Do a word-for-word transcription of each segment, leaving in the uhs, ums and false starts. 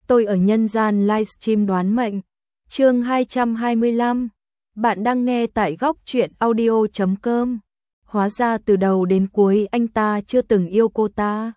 Tôi ở nhân gian livestream đoán mệnh. Chương hai trăm hai mươi lăm. Bạn đang nghe tại góc truyện audio chấm com. Hóa ra từ đầu đến cuối anh ta chưa từng yêu cô ta.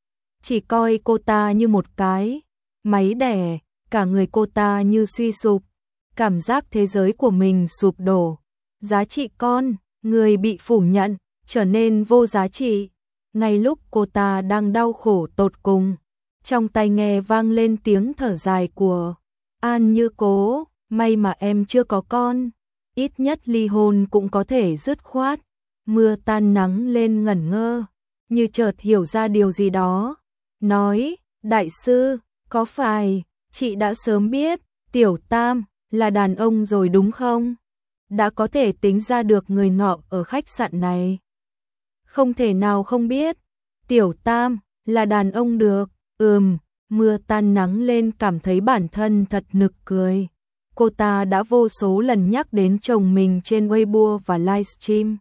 Chỉ coi cô ta như một cái máy đẻ, cả người cô ta như suy sụp. Cảm giác thế giới của mình sụp đổ. Giá trị con, người bị phủ nhận, trở nên vô giá trị. Ngay lúc cô ta đang đau khổ tột cùng, trong tai nghe vang lên tiếng thở dài của An Như Cố. May mà em chưa có con, ít nhất ly hôn cũng có thể dứt khoát. Mưa tan nắng lên ngẩn ngơ, như chợt hiểu ra điều gì đó. Nói, đại sư, có phải chị đã sớm biết Tiểu Tam là đàn ông rồi đúng không? Đã có thể tính ra được người nọ ở khách sạn này. Không thể nào không biết, Tiểu Tam là đàn ông được. Ừm, mưa tan nắng lên cảm thấy bản thân thật nực cười. Cô ta đã vô số lần nhắc đến chồng mình trên Weibo và livestream.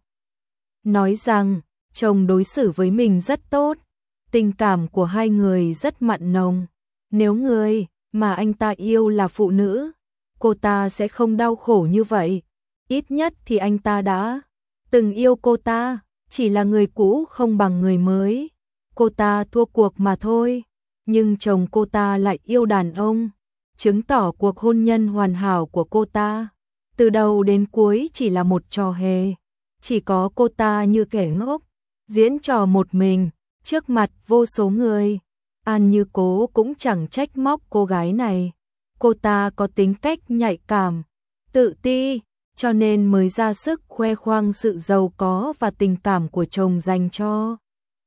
Nói rằng, chồng đối xử với mình rất tốt. Tình cảm của hai người rất mặn nồng. Nếu người mà anh ta yêu là phụ nữ, cô ta sẽ không đau khổ như vậy. Ít nhất thì anh ta đã từng yêu cô ta, chỉ là người cũ không bằng người mới. Cô ta thua cuộc mà thôi. Nhưng chồng cô ta lại yêu đàn ông, chứng tỏ cuộc hôn nhân hoàn hảo của cô ta từ đầu đến cuối chỉ là một trò hề. Chỉ có cô ta như kẻ ngốc, diễn trò một mình, trước mặt vô số người. An Như Cố cũng chẳng trách móc cô gái này. Cô ta có tính cách nhạy cảm, tự ti, cho nên mới ra sức khoe khoang sự giàu có và tình cảm của chồng dành cho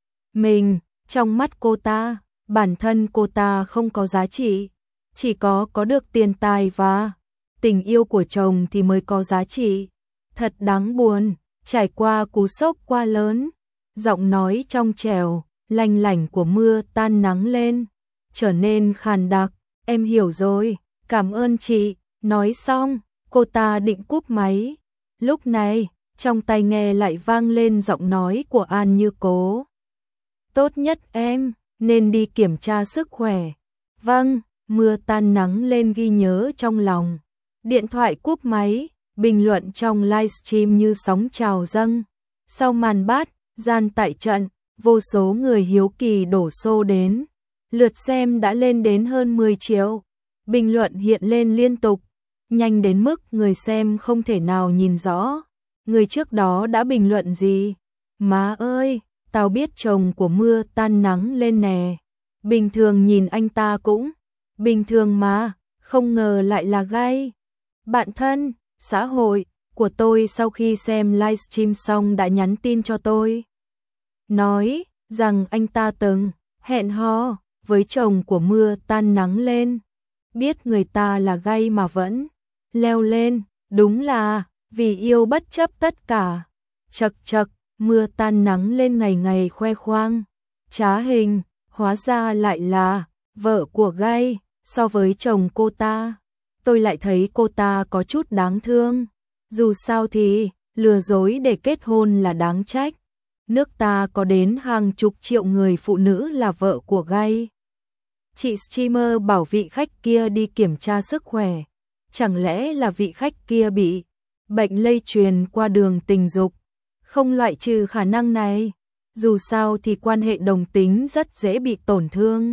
mình. Trong mắt cô ta, bản thân cô ta không có giá trị, chỉ có có được tiền tài và tình yêu của chồng thì mới có giá trị. Thật đáng buồn, trải qua cú sốc quá lớn. Giọng nói trong trẻo, lanh lảnh của mưa tan nắng lên, trở nên khàn đặc. Em hiểu rồi, cảm ơn chị. Nói xong, cô ta định cúp máy. Lúc này, trong tai nghe lại vang lên giọng nói của An Như Cố. Tốt nhất em nên đi kiểm tra sức khỏe. Vâng, mưa tan nắng lên ghi nhớ trong lòng. Điện thoại cúp máy, bình luận trong livestream như sóng trào dâng. Sau màn bát, gian tại trận, vô số người hiếu kỳ đổ xô đến. Lượt xem đã lên đến hơn mười triệu. Bình luận hiện lên liên tục, nhanh đến mức người xem không thể nào nhìn rõ. Người trước đó đã bình luận gì? Má ơi! Tao biết chồng của mưa tan nắng lên nè. Bình thường nhìn anh ta cũng bình thường mà, không ngờ lại là gay. Bạn thân, xã hội của tôi sau khi xem livestream xong đã nhắn tin cho tôi. Nói rằng anh ta từng hẹn hò với chồng của mưa tan nắng lên. Biết người ta là gay mà vẫn leo lên, đúng là vì yêu bất chấp tất cả. Chật chật. Mưa tan nắng lên ngày ngày khoe khoang, trá hình, hóa ra lại là vợ của gay. So với chồng cô ta, tôi lại thấy cô ta có chút đáng thương. Dù sao thì, lừa dối để kết hôn là đáng trách. Nước ta có đến hàng chục triệu người phụ nữ là vợ của gay. Chị streamer bảo vị khách kia đi kiểm tra sức khỏe. Chẳng lẽ là vị khách kia bị bệnh lây truyền qua đường tình dục? Không loại trừ khả năng này, dù sao thì quan hệ đồng tính rất dễ bị tổn thương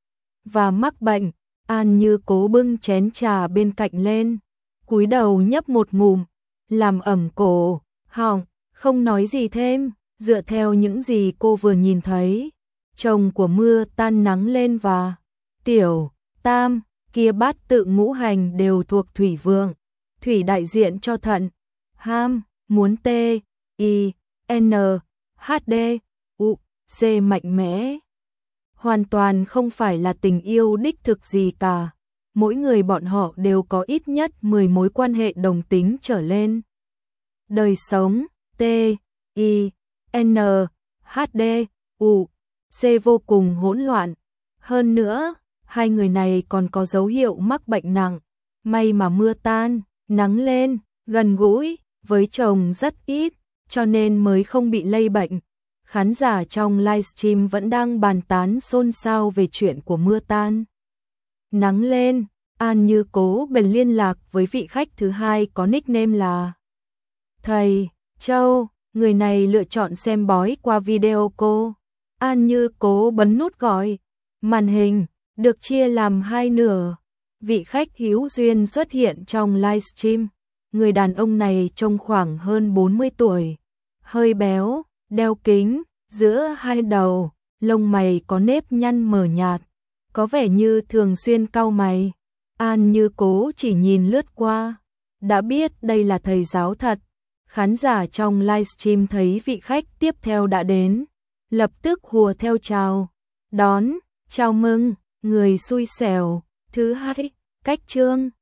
và mắc bệnh. An Như Cố bưng chén trà bên cạnh lên, cúi đầu nhấp một ngụm, làm ẩm cổ, họng, không nói gì thêm. Dựa theo những gì cô vừa nhìn thấy, chồng của mưa tan nắng lên và Tiểu Tam kia bát tự ngũ hành đều thuộc thủy vượng. Thủy đại diện cho thận, ham, muốn tê, I, N, H, D, U, C mạnh mẽ. Hoàn toàn không phải là tình yêu đích thực gì cả. Mỗi người bọn họ đều có ít nhất mười mối quan hệ đồng tính trở lên. Đời sống, T, I, N, H, D, U, C vô cùng hỗn loạn. Hơn nữa, hai người này còn có dấu hiệu mắc bệnh nặng. May mà mưa tan, nắng lên, gần gũi với chồng rất ít, cho nên mới không bị lây bệnh. Khán giả trong livestream vẫn đang bàn tán xôn xao về chuyện của mưa tan nắng lên, An Như cố bèn liên lạc với vị khách thứ hai có nickname là Thầy Châu, người này lựa chọn xem bói qua video call. An Như cố bấm nút gọi, màn hình được chia làm hai nửa. Vị khách hữu duyên xuất hiện trong livestream. Người đàn ông này trông khoảng hơn bốn mươi tuổi, hơi béo, đeo kính, giữa hai đầu, lông mày có nếp nhăn mờ nhạt, có vẻ như thường xuyên cau mày. An Như cố chỉ nhìn lướt qua, đã biết đây là thầy giáo thật. Khán giả trong livestream thấy vị khách tiếp theo đã đến, lập tức hùa theo chào, đón, chào mừng, người xui xẻo. Thứ hai, cách chương.